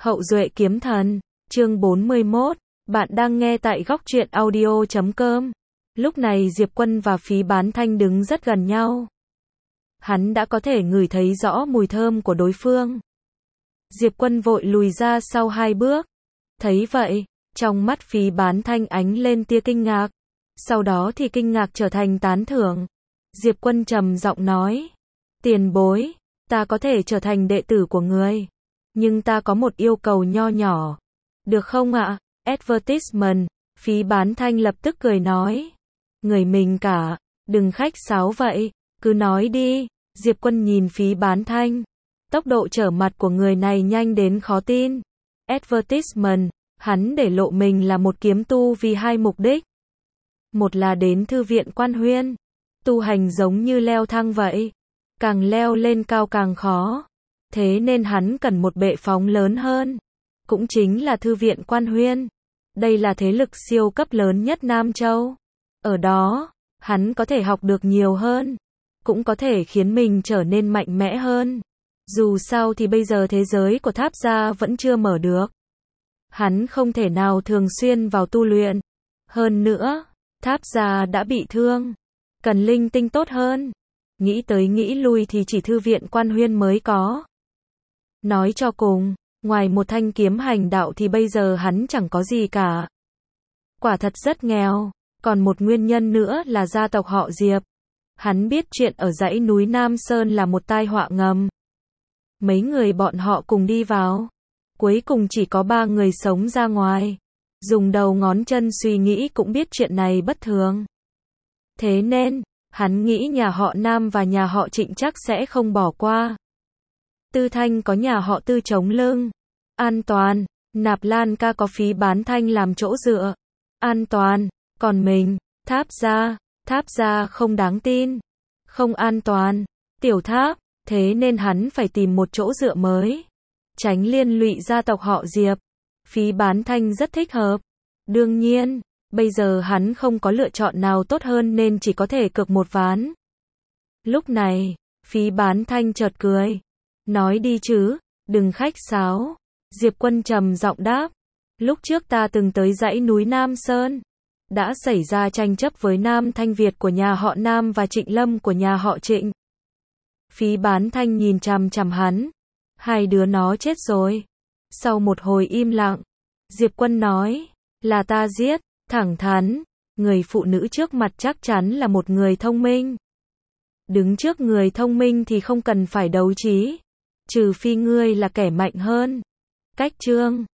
Hậu duệ kiếm thần, chương 41, bạn đang nghe tại góc truyện audio.com. Lúc này Diệp Quân và Phí Bán Thanh đứng rất gần nhau. Hắn đã có thể ngửi thấy rõ mùi thơm của đối phương. Diệp Quân vội lùi ra sau 2 bước. Thấy vậy, trong mắt Phí Bán Thanh ánh lên tia kinh ngạc. Sau đó thì kinh ngạc trở thành tán thưởng. Diệp Quân trầm giọng nói, tiền bối, ta có thể trở thành đệ tử của người. Nhưng ta có một yêu cầu nho nhỏ. Được không ạ? Advertisement. Phí Bán Thanh lập tức cười nói. Người mình cả, đừng khách sáo vậy, cứ nói đi. Diệp Quân nhìn Phí Bán Thanh. Tốc độ trở mặt của người này nhanh đến khó tin. Advertisement, hắn để lộ mình là một kiếm tu vì 2 mục đích. Một là đến thư viện Quan Huyên. Tu hành giống như leo thang vậy. Càng leo lên cao càng khó. Thế nên hắn cần một bệ phóng lớn hơn. Cũng chính là thư viện Quan Huyên. Đây là thế lực siêu cấp lớn nhất Nam Châu. Ở đó, hắn có thể học được nhiều hơn. Cũng có thể khiến mình trở nên mạnh mẽ hơn. Dù sao thì bây giờ thế giới của Tháp Gia vẫn chưa mở được. Hắn không thể nào thường xuyên vào tu luyện. Hơn nữa, Tháp Gia đã bị thương. Cần linh tinh tốt hơn. Nghĩ tới nghĩ lui thì chỉ thư viện Quan Huyên mới có. Nói cho cùng, ngoài một thanh kiếm hành đạo thì bây giờ hắn chẳng có gì cả. Quả thật rất nghèo. Còn một nguyên nhân nữa là gia tộc họ Diệp. Hắn biết chuyện ở dãy núi Nam Sơn là một tai họa ngầm. Mấy người bọn họ cùng đi vào. Cuối cùng chỉ có 3 người sống ra ngoài. Dùng đầu ngón chân suy nghĩ cũng biết chuyện này bất thường. Thế nên, hắn nghĩ nhà họ Nam và nhà họ Trịnh chắc sẽ không bỏ qua. Tư Thanh có nhà họ Tư chống lưng. An toàn. Nạp Lan ca có Phí Bán Thanh làm chỗ dựa. An toàn. Còn mình, Tháp Gia không đáng tin. Không an toàn. Tiểu Tháp. Thế nên hắn phải tìm một chỗ dựa mới. Tránh liên lụy gia tộc họ Diệp. Phí Bán Thanh rất thích hợp. Đương nhiên, bây giờ hắn không có lựa chọn nào tốt hơn nên chỉ có thể cược một ván. Lúc này, Phí Bán Thanh chợt cười. Nói đi chứ, đừng khách sáo. Diệp Quân trầm giọng đáp. Lúc trước ta từng tới dãy núi Nam Sơn. Đã xảy ra tranh chấp với Nam Thanh Việt của nhà họ Nam và Trịnh Lâm của nhà họ Trịnh. Phí Bán Thanh nhìn chằm chằm hắn. Hai đứa nó chết rồi. Sau một hồi im lặng, Diệp Quân nói, là ta giết, thẳng thắn. Người phụ nữ trước mặt chắc chắn là một người thông minh. Đứng trước người thông minh thì không cần phải đấu trí. Trừ phi ngươi là kẻ mạnh hơn. Cách chương